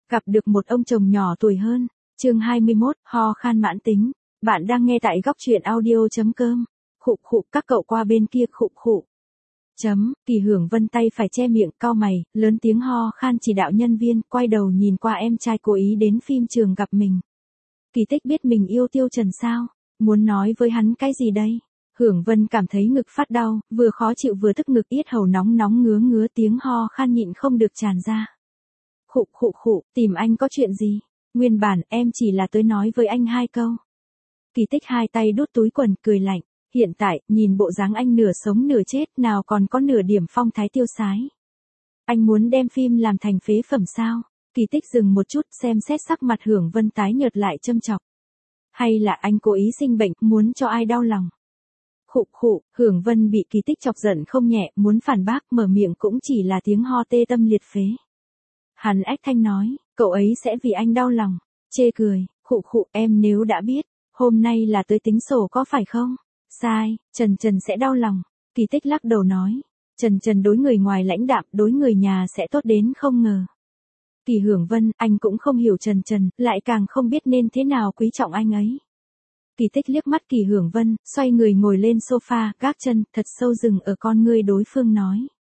Gặp được một ông chồng nhỏ tuổi hơn. Chương 21, ho khan mãn tính. Bạn đang nghe tại góc truyện audio.com. Khụ khụ, các cậu qua bên kia khụ khụ. Kỳ Hưởng Vân tay phải che miệng, cau mày, lớn tiếng ho khan chỉ đạo nhân viên, quay đầu nhìn qua em trai cố ý đến phim trường gặp mình. Kỳ Tích biết mình yêu Tiêu Trần sao? Muốn nói với hắn cái gì đây? Hưởng Vân cảm thấy ngực phát đau, vừa khó chịu vừa tức ngực, yết hầu nóng nóng ngứa ngứa, tiếng ho khan nhịn không được tràn ra. Khụ khụ khụ, tìm anh có chuyện gì? Nguyên bản em chỉ là tới nói với anh 2 câu. Kỳ Tích hai tay đút túi quần, cười lạnh. Hiện tại, nhìn bộ dáng anh nửa sống nửa chết, nào còn có nửa điểm phong thái tiêu sái. Anh muốn đem phim làm thành phế phẩm sao? Kỳ Tích dừng một chút, xem xét sắc mặt Hưởng Vân tái nhợt lại châm chọc. Hay là anh cố ý sinh bệnh, muốn cho ai đau lòng? Khụ khụ, Hưởng Vân bị Kỳ Tích chọc giận không nhẹ, muốn phản bác, mở miệng cũng chỉ là tiếng ho tê tâm liệt phế. Hắn ách thanh nói, cậu ấy sẽ vì anh đau lòng. Chê cười, khụ khụ, em nếu đã biết, hôm nay là tới tính sổ có phải không? Sai, Trần sẽ đau lòng. Kỳ Tích lắc đầu nói, Trần đối người ngoài lãnh đạm, đối người nhà sẽ tốt đến không ngờ. Kỳ Hưởng Vân, anh cũng không hiểu Trần, lại càng không biết nên thế nào quý trọng anh ấy. Kỳ Tích liếc mắt Kỳ Hưởng Vân, xoay người ngồi lên sofa, gác chân, thật sâu dừng ở con ngươi đối phương nói.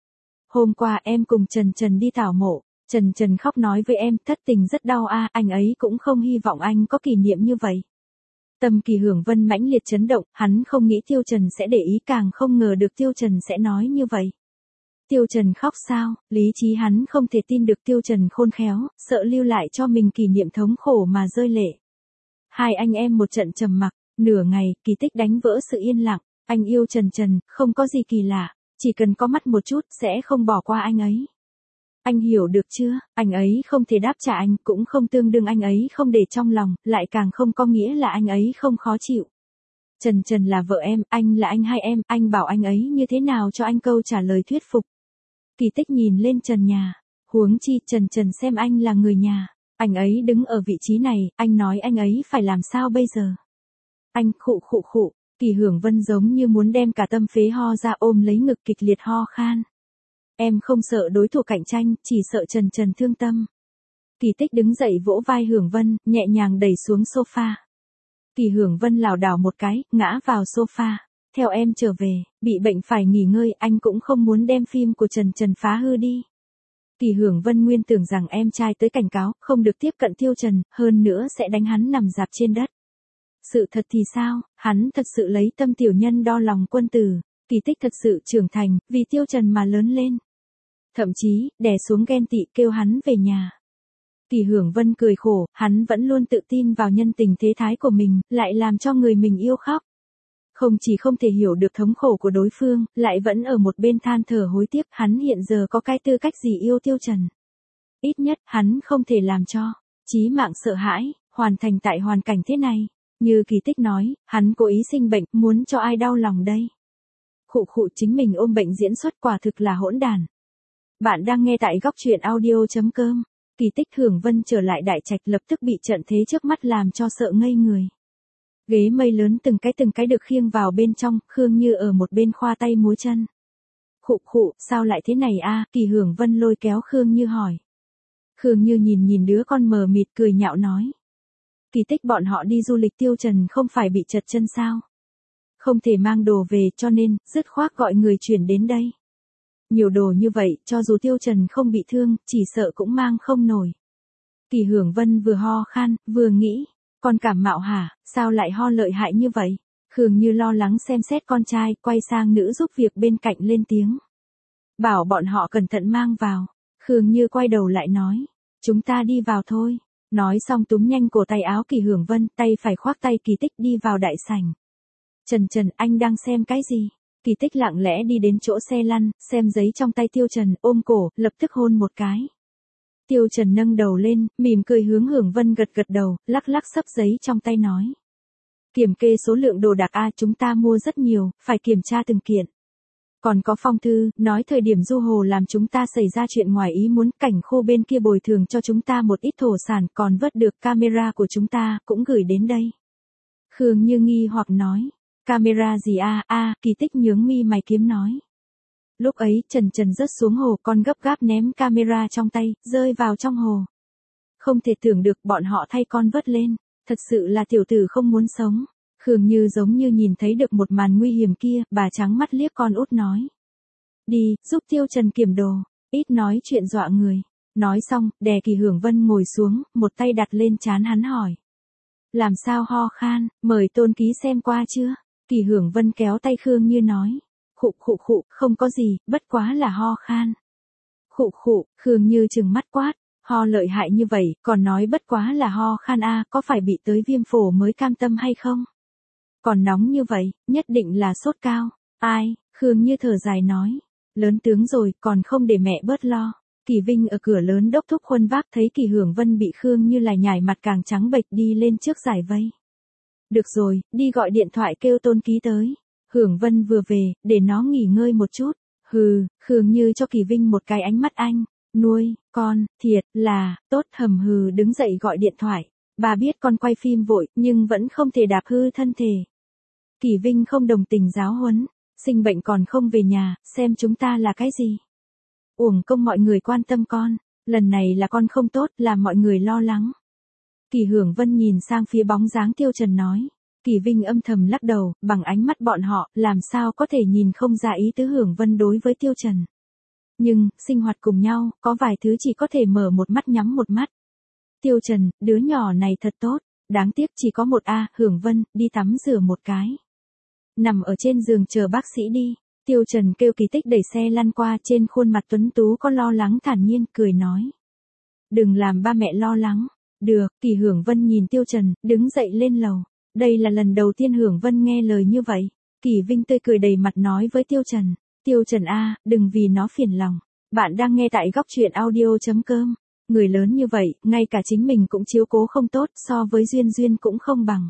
Hôm qua em cùng Trần đi tảo mộ, Trần khóc nói với em, thất tình rất đau a, anh ấy cũng không hy vọng anh có kỷ niệm như vậy. Tâm Kỳ Hưởng Vân mãnh liệt chấn động, hắn không nghĩ Tiêu Trần sẽ để ý, càng không ngờ được Tiêu Trần sẽ nói như vậy. Tiêu Trần khóc sao? Lý trí hắn không thể tin được Tiêu Trần khôn khéo, sợ lưu lại cho mình kỷ niệm thống khổ mà rơi lệ. Hai anh em một trận trầm mặc, nửa ngày, Kỳ Tích đánh vỡ sự yên lặng. Anh yêu Trần, không có gì kỳ lạ, chỉ cần có mắt một chút sẽ không bỏ qua anh ấy. Anh hiểu được chưa? Anh ấy không thể đáp trả anh, cũng không tương đương anh ấy không để trong lòng, lại càng không có nghĩa là anh ấy không khó chịu. Trần là vợ em, anh là anh hai em, anh bảo anh ấy như thế nào cho anh câu trả lời thuyết phục. Kỳ Tích nhìn lên trần nhà, huống chi Trần xem anh là người nhà, anh ấy đứng ở vị trí này, anh nói anh ấy phải làm sao bây giờ? Anh khụ khụ khụ, Kỳ Hưởng Vân giống như muốn đem cả tâm phế ho ra, ôm lấy ngực kịch liệt ho khan. Em không sợ đối thủ cạnh tranh, chỉ sợ Trần thương tâm. Kỳ Tích đứng dậy vỗ vai Hưởng Vân, nhẹ nhàng đẩy xuống sofa. Kỳ Hưởng Vân lảo đảo một cái, ngã vào sofa. Theo em trở về, bị bệnh phải nghỉ ngơi, anh cũng không muốn đem phim của Trần phá hư đi. Kỳ Hưởng Vân nguyên tưởng rằng em trai tới cảnh cáo, không được tiếp cận Tiêu Trần, hơn nữa sẽ đánh hắn nằm rạp trên đất. Sự thật thì sao, hắn thật sự lấy tâm tiểu nhân đo lòng quân tử. Kỳ Tích thật sự trưởng thành, vì Tiêu Trần mà lớn lên. Thậm chí, đè xuống ghen tị kêu hắn về nhà. Kỳ Hưởng Vân cười khổ, hắn vẫn luôn tự tin vào nhân tình thế thái của mình, lại làm cho người mình yêu khóc. Không chỉ không thể hiểu được thống khổ của đối phương, lại vẫn ở một bên than thở hối tiếc, hắn hiện giờ có cái tư cách gì yêu Tiêu Trần. Ít nhất, hắn không thể làm cho chí mạng sợ hãi, hoàn thành tại hoàn cảnh thế này. Như Kỳ Tích nói, hắn cố ý sinh bệnh, muốn cho ai đau lòng đây. Khụ khụ, chính mình ôm bệnh diễn xuất quả thực là hỗn đàn. Bạn đang nghe tại góc truyện audio.com. Kỳ Tích Hưởng Vân trở lại đại trạch lập tức bị trận thế trước mắt làm cho sợ ngây người. Ghế mây lớn từng cái được khiêng vào bên trong, Khương Như ở một bên khoa tay múa chân. Khụ khụ, sao lại thế này a? Kỳ Hưởng Vân lôi kéo Khương Như hỏi. Khương Như nhìn đứa con mờ mịt cười nhạo nói. Kỳ Tích bọn họ đi du lịch, Tiêu Trần không phải bị trật chân sao? Không thể mang đồ về cho nên, dứt khoát gọi người chuyển đến đây. Nhiều đồ như vậy, cho dù Tiêu Trần không bị thương, chỉ sợ cũng mang không nổi. Kỳ Hưởng Vân vừa ho khan, vừa nghĩ, con cảm mạo hả, sao lại ho lợi hại như vậy? Khương Như lo lắng xem xét con trai, quay sang nữ giúp việc bên cạnh lên tiếng. Bảo bọn họ cẩn thận mang vào. Khương Như quay đầu lại nói, chúng ta đi vào thôi. Nói xong túm nhanh cổ tay áo Kỳ Hưởng Vân, tay phải khoác tay Kỳ Tích đi vào đại sảnh. Trần, anh đang xem cái gì? Kỳ Tích lặng lẽ đi đến chỗ xe lăn, xem giấy trong tay Tiêu Trần, ôm cổ, lập tức hôn một cái. Tiêu Trần nâng đầu lên, mỉm cười hướng Hưởng Vân gật đầu, lắc xấp giấy trong tay nói. Kiểm kê số lượng đồ đạc a, chúng ta mua rất nhiều, phải kiểm tra từng kiện. Còn có phong thư, nói thời điểm du hồ làm chúng ta xảy ra chuyện ngoài ý muốn, cảnh khu bên kia bồi thường cho chúng ta một ít thổ sản, còn vớt được camera của chúng ta, cũng gửi đến đây. Khương Như nghi hoặc nói. Camera gì a? Kỳ Tích nhướng mi mày kiếm nói. Lúc ấy, Trần rớt xuống hồ, con gấp gáp ném camera trong tay, rơi vào trong hồ. Không thể tưởng được bọn họ thay con vớt lên. Thật sự là tiểu tử không muốn sống. Khương Như giống như nhìn thấy được một màn nguy hiểm kia, bà trắng mắt liếc con út nói. Đi, giúp Tiêu Trần kiểm đồ, ít nói chuyện dọa người. Nói xong, đè Kỳ Hưởng Vân ngồi xuống, một tay đặt lên trán hắn hỏi. Làm sao ho khan, mời Tôn ký xem qua chưa? Kỳ Hưởng Vân kéo tay Khương Như nói. Khụ khụ khụ, không có gì, bất quá là ho khan. Khụ khụ, Khương Như trừng mắt quát. Ho lợi hại như vậy, còn nói bất quá là ho khan a, có phải bị tới viêm phổi mới cam tâm hay không? Còn nóng như vậy, nhất định là sốt cao. Ai, Khương Như thở dài nói. Lớn tướng rồi, còn không để mẹ bớt lo. Kỳ Vinh ở cửa lớn đốc thúc khuân vác thấy Kỳ Hưởng Vân bị Khương Như lại nhảy mặt càng trắng bệch đi lên trước giải vây. Được rồi, đi gọi điện thoại kêu Tôn ký tới. Hưởng Vân vừa về, để nó nghỉ ngơi một chút. Hừ, Khương Như cho Kỳ Vinh một cái ánh mắt anh. Nuôi, con, thiệt là, tốt hầm hừ đứng dậy gọi điện thoại. Bà biết con quay phim vội, nhưng vẫn không thể đạp hư thân thể. Kỳ Vinh không đồng tình giáo huấn. Sinh bệnh còn không về nhà, xem chúng ta là cái gì. Uổng công mọi người quan tâm con, lần này là con không tốt, làm mọi người lo lắng. Kỳ Hưởng Vân nhìn sang phía bóng dáng Tiêu Trần nói. Kỳ Vinh âm thầm lắc đầu, bằng ánh mắt bọn họ, làm sao có thể nhìn không ra ý tứ Hưởng Vân đối với Tiêu Trần. Nhưng, sinh hoạt cùng nhau, có vài thứ chỉ có thể mở một mắt nhắm một mắt. Tiêu Trần, đứa nhỏ này thật tốt, đáng tiếc chỉ có một Hưởng Vân, đi tắm rửa một cái. Nằm ở trên giường chờ bác sĩ đi. Tiêu Trần kêu Kỳ Tích đẩy xe lăn qua, trên khuôn mặt tuấn tú có lo lắng thản nhiên, cười nói. Đừng làm ba mẹ lo lắng. Được, Kỳ Hưởng Vân nhìn Tiêu Trần, đứng dậy lên lầu. Đây là lần đầu tiên Hưởng Vân nghe lời như vậy. Kỳ Vinh tươi cười đầy mặt nói với Tiêu Trần. Tiêu Trần đừng vì nó phiền lòng. Bạn đang nghe tại góc truyện audio.com. Người lớn như vậy, ngay cả chính mình cũng chiếu cố không tốt, so với Duyên cũng không bằng.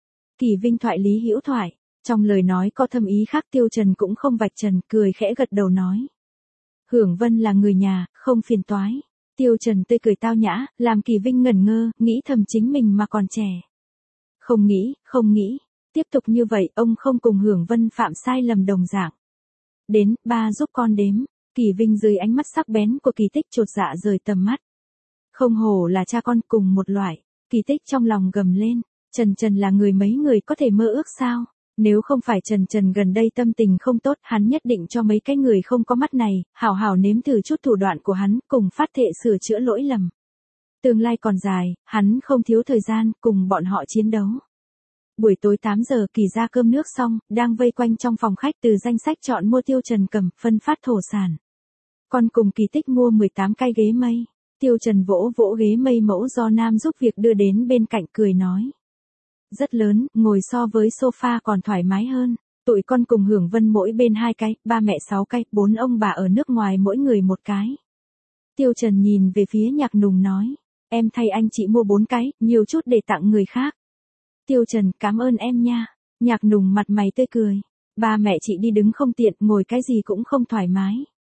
Kỳ Vinh thoại lý hữu thoại. Trong lời nói có thâm ý khác, Tiêu Trần cũng không vạch trần, cười khẽ gật đầu nói. Hưởng Vân là người nhà, không phiền toái. Tiêu Trần tươi cười tao nhã, làm Kỳ Vinh ngẩn ngơ, nghĩ thầm chính mình mà còn trẻ. Không nghĩ, tiếp tục như vậy, ông không cùng Hưởng Vân phạm sai lầm đồng dạng. Đến, ba giúp con đếm. Kỳ Vinh dưới ánh mắt sắc bén của Kỳ Tích chột dạ rời tầm mắt. Không hổ là cha con cùng một loại. Kỳ Tích trong lòng gầm lên. Trần là người mấy người có thể mơ ước sao? Nếu không phải Trần gần đây tâm tình không tốt, hắn nhất định cho mấy cái người không có mắt này, hảo hảo nếm thử chút thủ đoạn của hắn, cùng phát thệ sửa chữa lỗi lầm. Tương lai còn dài, hắn không thiếu thời gian, cùng bọn họ chiến đấu. Buổi tối 8 giờ Kỳ ra cơm nước xong, đang vây quanh trong phòng khách từ danh sách chọn mua Tiêu Trần cầm, phân phát thổ sản. Còn cùng Kỳ Tích mua 18 cái ghế mây. Tiêu Trần vỗ vỗ ghế mây mẫu do Nam giúp việc đưa đến bên cạnh, cười nói. Rất lớn, ngồi so với sofa còn thoải mái hơn. Tụi con cùng Hưởng Vân mỗi bên 2 cái, ba mẹ 6 cái, 4 ông bà ở nước ngoài mỗi người 1 cái. Tiêu Trần nhìn về phía Nhạc Nùng nói. Em thay anh chị mua 4 cái, nhiều chút để tặng người khác. Tiêu Trần, cảm ơn em nha. Nhạc Nùng mặt mày tươi cười. Ba mẹ chị đi đứng không tiện, ngồi cái gì cũng không thoải mái.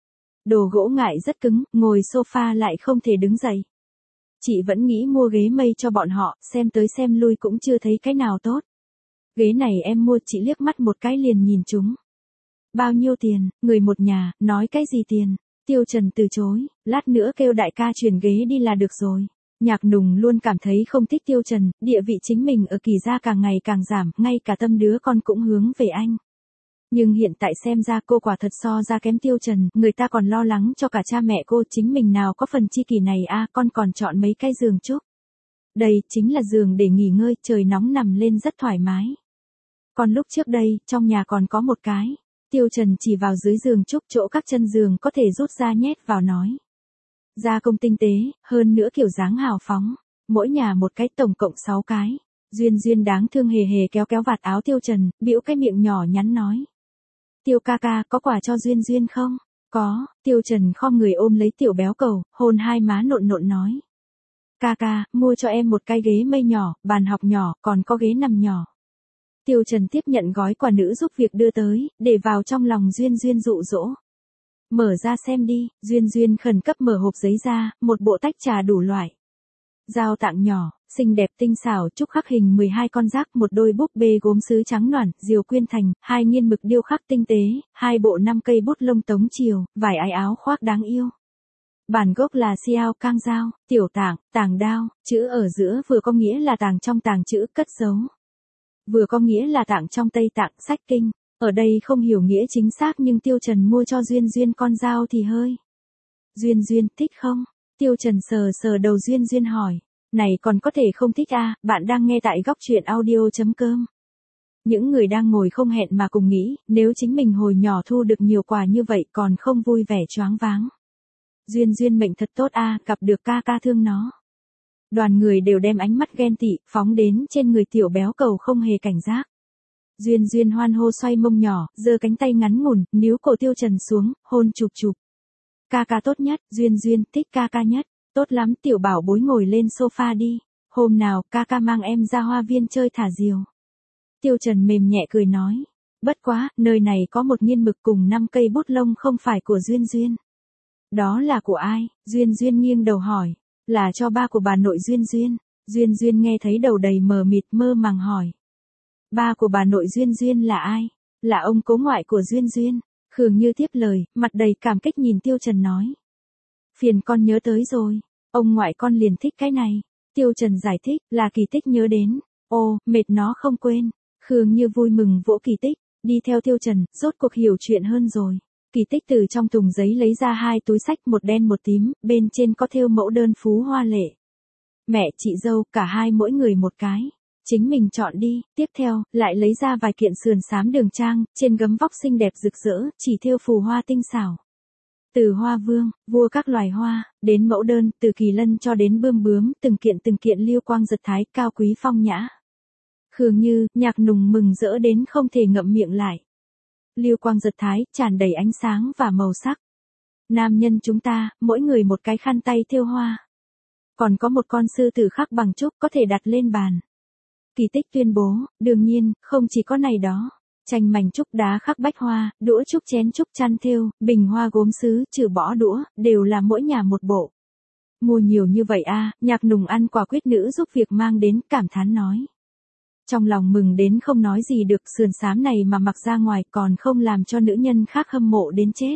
Đồ gỗ ngại rất cứng, ngồi sofa lại không thể đứng dậy. Chị vẫn nghĩ mua ghế mây cho bọn họ, xem tới xem lui cũng chưa thấy cái nào tốt. Ghế này em mua, chị liếc mắt một cái liền nhìn chúng. Bao nhiêu tiền, người một nhà, nói cái gì tiền. Tiêu Trần từ chối, lát nữa kêu đại ca chuyển ghế đi là được rồi. Nhạc Nùng luôn cảm thấy không thích Tiêu Trần, địa vị chính mình ở Kỳ gia càng ngày càng giảm, ngay cả tâm đứa con cũng hướng về anh. Nhưng hiện tại xem ra cô quả thật so ra kém Tiêu Trần, người ta còn lo lắng cho cả cha mẹ cô, chính mình nào có phần chi kỷ này con còn chọn mấy cái giường trúc. Đây, chính là giường để nghỉ ngơi, trời nóng nằm lên rất thoải mái. Còn lúc trước đây, trong nhà còn có một cái. Tiêu Trần chỉ vào dưới giường trúc, chỗ các chân giường có thể rút ra nhét vào nói. Gia công tinh tế, hơn nữa kiểu dáng hào phóng. Mỗi nhà một cái, tổng cộng 6 cái. Duyên đáng thương hề hề kéo vạt áo Tiêu Trần, bĩu cái miệng nhỏ nhắn nói. Tiêu ca ca, có quà cho Duyên không? Có, Tiêu Trần khom người ôm lấy tiểu béo cầu, hôn hai má nộn nói. Ca ca, mua cho em một cái ghế mây nhỏ, bàn học nhỏ, còn có ghế nằm nhỏ. Tiêu Trần tiếp nhận gói quà nữ giúp việc đưa tới, để vào trong lòng Duyên dụ dỗ. Mở ra xem đi, Duyên khẩn cấp mở hộp giấy ra, một bộ tách trà đủ loại. Dao tạng nhỏ, xinh đẹp tinh xảo, trúc khắc hình 12 con giáp, một đôi búp bê gốm sứ trắng nõn, diều quyên thành, 2 nghiên mực điêu khắc tinh tế, 2 bộ 5 cây bút lông tống chiều, vải ái áo khoác đáng yêu. Bản gốc là Xiao Cang Giao, tiểu tạng, tàng đao, chữ ở giữa vừa có nghĩa là tàng trong tàng chữ cất giấu. Vừa có nghĩa là tạng trong Tây Tạng sách kinh. Ở đây không hiểu nghĩa chính xác nhưng Tiêu Trần mua cho Duyên Duyên con dao thì hơi. Duyên Duyên thích không? Tiêu Trần sờ sờ đầu Duyên Duyên hỏi. Này còn có thể không thích à, bạn đang nghe tại góc truyện audio.com. Những người đang ngồi không hẹn mà cùng nghĩ, nếu chính mình hồi nhỏ thu được nhiều quà như vậy còn không vui vẻ choáng váng. Duyên Duyên mệnh thật tốt a, gặp được ca ca thương nó. Đoàn người đều đem ánh mắt ghen tị, phóng đến trên người tiểu béo cầu không hề cảnh giác. Duyên Duyên hoan hô xoay mông nhỏ, giơ cánh tay ngắn ngủn, níu cổ Tiêu Trần xuống, hôn chụp chụp. Ca ca tốt nhất, Duyên Duyên thích ca ca nhất. Tốt lắm tiểu bảo bối ngồi lên sofa đi. Hôm nào ca ca mang em ra hoa viên chơi thả diều. Tiêu Trần mềm nhẹ cười nói. Bất quá, nơi này có một nghiên mực cùng 5 cây bút lông không phải của Duyên Duyên. Đó là của ai? Duyên Duyên nghiêng đầu hỏi. Là cho ba của bà nội Duyên Duyên. Duyên Duyên nghe thấy đầu đầy mờ mịt mơ màng hỏi. Ba của bà nội Duyên Duyên là ai? Là ông cố ngoại của Duyên Duyên. Khương Như tiếp lời, mặt đầy cảm kích nhìn Tiêu Trần nói. Phiền con nhớ tới rồi. Ông ngoại con liền thích cái này. Tiêu Trần giải thích, là Kỳ Tích nhớ đến. Ô, mệt nó không quên. Khương Như vui mừng vỗ Kỳ Tích. Đi theo Tiêu Trần, rốt cuộc hiểu chuyện hơn rồi. Kỳ Tích từ trong thùng giấy lấy ra 2 túi sách, một đen một tím, bên trên có thêu mẫu đơn phú hoa lệ. Mẹ chị dâu, cả hai mỗi người một cái. Chính mình chọn đi. Tiếp theo, lại lấy ra vài kiện sườn xám đường trang, trên gấm vóc xinh đẹp rực rỡ, chỉ thêu phù hoa tinh xảo. Từ hoa vương, vua các loài hoa, đến mẫu đơn, từ kỳ lân cho đến bươm bướm, từng kiện lưu quang giật thái, cao quý phong nhã. Khương Như, nhạc nùng mừng rỡ đến không thể ngậm miệng lại. Lưu quang giật thái, tràn đầy ánh sáng và màu sắc. Nam nhân chúng ta, mỗi người một cái khăn tay thêu hoa. Còn có một con sư tử khắc bằng trúc có thể đặt lên bàn. Kỳ Tích tuyên bố, đương nhiên, không chỉ có này đó. Tranh mảnh trúc đá khắc bách hoa, đũa trúc chén trúc chăn thêu, bình hoa gốm sứ, trừ bỏ đũa, đều là mỗi nhà một bộ. Mua nhiều như vậy a, nhạc nùng ăn quả quyết nữ giúp việc mang đến, cảm thán nói. Trong lòng mừng đến không nói gì được, sườn xám này mà mặc ra ngoài còn không làm cho nữ nhân khác hâm mộ đến chết.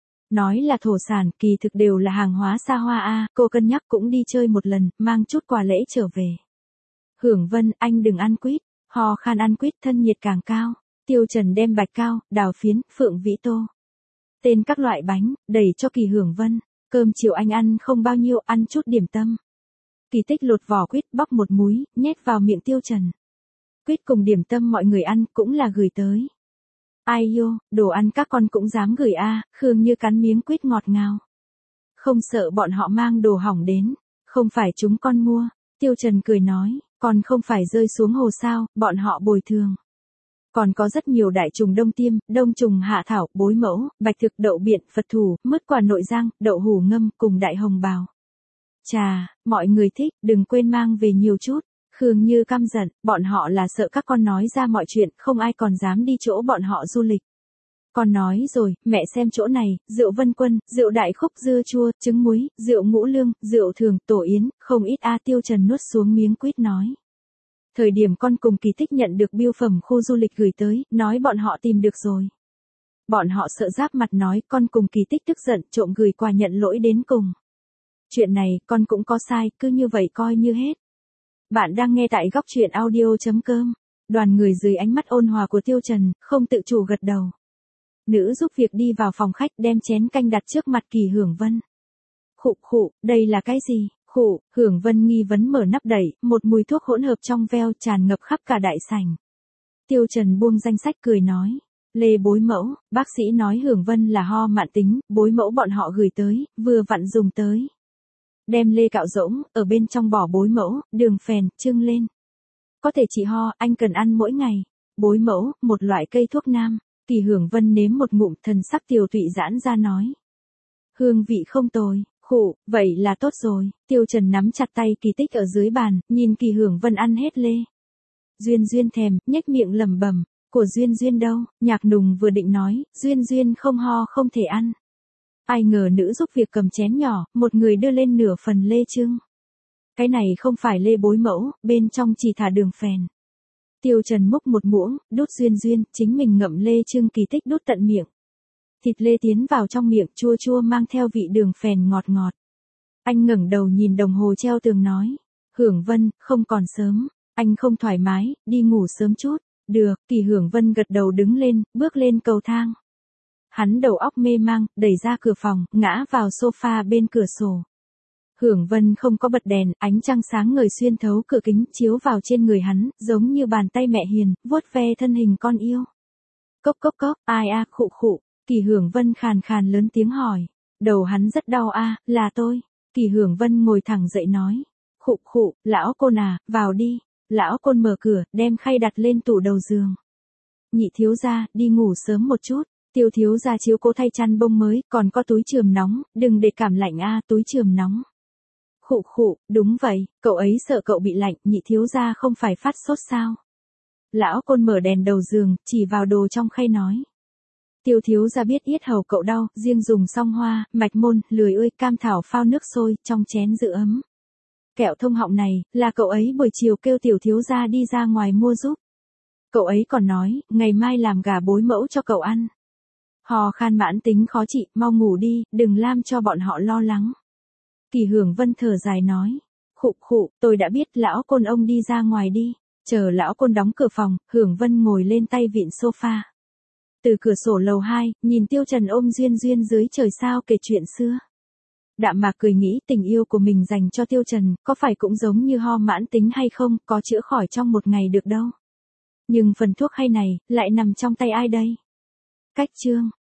Nói là thổ sản, kỳ thực đều là hàng hóa xa hoa a, cô cân nhắc cũng đi chơi một lần, mang chút quà lễ trở về. Hưởng Vân, anh đừng ăn quýt, ho khan ăn quýt thân nhiệt càng cao. Tiêu Trần đem bạch cao, đào phiến, phượng vĩ tô. Tên các loại bánh, đẩy cho Kỳ Hưởng Vân. Cơm chiều anh ăn không bao nhiêu, ăn chút điểm tâm. Kỳ Tích lột vỏ quýt, bóc một múi, nhét vào miệng Tiêu Trần. Quýt cùng điểm tâm mọi người ăn cũng là gửi tới. Ai yo, đồ ăn các con cũng dám gửi a, Khương Như cắn miếng quýt ngọt ngào. Không sợ bọn họ mang đồ hỏng đến, không phải chúng con mua. Tiêu Trần cười nói, còn không phải rơi xuống hồ sao, bọn họ bồi thường. Còn có rất nhiều đại trùng đông tiêm, đông trùng hạ thảo, bối mẫu, bạch thực, đậu biện, Phật thủ, mứt quả nội giang, đậu hủ ngâm, cùng đại hồng bào. Chà, mọi người thích, đừng quên mang về nhiều chút. Khương Như căm giận, bọn họ là sợ các con nói ra mọi chuyện, không ai còn dám đi chỗ bọn họ du lịch. Con nói rồi, mẹ xem chỗ này, rượu Vân Quân, rượu Đại Khúc dưa chua, trứng muối, rượu Ngũ Lương, rượu Thường, tổ yến, không ít a. Tiêu Trần nuốt xuống miếng quýt nói. Thời điểm con cùng Kỳ Tích nhận được bưu phẩm khu du lịch gửi tới, nói bọn họ tìm được rồi. Bọn họ sợ giáp mặt nói con cùng Kỳ Tích tức giận trộm gửi quà nhận lỗi đến cùng. Chuyện này con cũng có sai, cứ như vậy coi như hết. Bạn đang nghe tại góc truyện audio.com. Đoàn người dưới ánh mắt ôn hòa của Tiêu Trần, không tự chủ gật đầu. Nữ giúp việc đi vào phòng khách đem chén canh đặt trước mặt Kỳ Hưởng Vân. Khụ khụ, đây là cái gì? Khụ, Hưởng Vân nghi vấn mở nắp đậy, một mùi thuốc hỗn hợp trong veo tràn ngập khắp cả đại sảnh. Tiêu Trần buông danh sách cười nói. Lê bối mẫu, bác sĩ nói Hưởng Vân là ho mạn tính, bối mẫu bọn họ gửi tới, vừa vặn dùng tới. Đem lê cạo rỗng, ở bên trong bỏ bối mẫu, đường phèn, trưng lên. Có thể trị ho, anh cần ăn mỗi ngày. Bối mẫu, một loại cây thuốc nam. Kỳ Hưởng Vân nếm một ngụm, thần sắc tiều tụy giãn ra nói. Hương vị không tồi, khụ, vậy là tốt rồi. Tiêu Trần nắm chặt tay Kỳ Tích ở dưới bàn, nhìn Kỳ Hưởng Vân ăn hết lê. Duyên Duyên thèm, nhếch miệng lẩm bẩm, của Duyên Duyên đâu? Nhạc nùng vừa định nói, Duyên Duyên không ho không thể ăn. Ai ngờ nữ giúp việc cầm chén nhỏ, một người đưa lên nửa phần lê trưng. Cái này không phải lê bối mẫu, bên trong chỉ thả đường phèn. Tiêu Trần múc một muỗng, đút Duyên Duyên, chính mình ngậm lê trưng. Kỳ Tích đút tận miệng. Thịt lê tiến vào trong miệng chua chua mang theo vị đường phèn ngọt ngọt. Anh ngẩng đầu nhìn đồng hồ treo tường nói. Hưởng Vân, không còn sớm. Anh không thoải mái, đi ngủ sớm chút. Được, Kỳ Hưởng Vân gật đầu đứng lên, bước lên cầu thang. Hắn đầu óc mê mang, đẩy ra cửa phòng, ngã vào sofa bên cửa sổ. Hưởng Vân không có bật đèn, ánh trăng sáng ngời xuyên thấu cửa kính, chiếu vào trên người hắn, giống như bàn tay mẹ hiền, vuốt ve thân hình con yêu. Cốc cốc cốc, ai a, khụ khụ. Kỳ Hưởng Vân khàn khàn lớn tiếng hỏi. Đầu hắn rất đau a, là tôi. Kỳ Hưởng Vân ngồi thẳng dậy nói. Khụ khụ, lão Côn à, vào đi. Lão Côn mở cửa, đem khay đặt lên tủ đầu giường. Nhị thiếu gia, đi ngủ sớm một chút. Tiêu thiếu gia chiếu cố thay chăn bông mới, còn có túi chườm nóng, đừng để cảm lạnh a, túi chườm nóng. Khụ khụ, đúng vậy, cậu ấy sợ cậu bị lạnh, nhị thiếu gia không phải phát sốt sao? Lão Côn mở đèn đầu giường, chỉ vào đồ trong khay nói. Tiêu thiếu gia biết yết hầu cậu đau, riêng dùng song hoa, mạch môn, lười ươi, cam thảo phao nước sôi, trong chén giữ ấm. Kẹo thông họng này, là cậu ấy buổi chiều kêu tiểu thiếu gia đi ra ngoài mua giúp. Cậu ấy còn nói, ngày mai làm gà bối mẫu cho cậu ăn. Ho khan mãn tính khó trị, mau ngủ đi, đừng làm cho bọn họ lo lắng. Kỳ Hưởng Vân thở dài nói. Khụ khụ, tôi đã biết, lão Côn ông đi ra ngoài đi. Chờ lão Côn đóng cửa phòng, Hưởng Vân ngồi lên tay vịn sofa. Từ cửa sổ lầu 2, nhìn Tiêu Trần ôm Duyên Duyên dưới trời sao kể chuyện xưa. Đạm Mạc cười nghĩ tình yêu của mình dành cho Tiêu Trần, có phải cũng giống như ho mãn tính hay không, có chữa khỏi trong một ngày được đâu. Nhưng phần thuốc hay này, lại nằm trong tay ai đây? Cách chương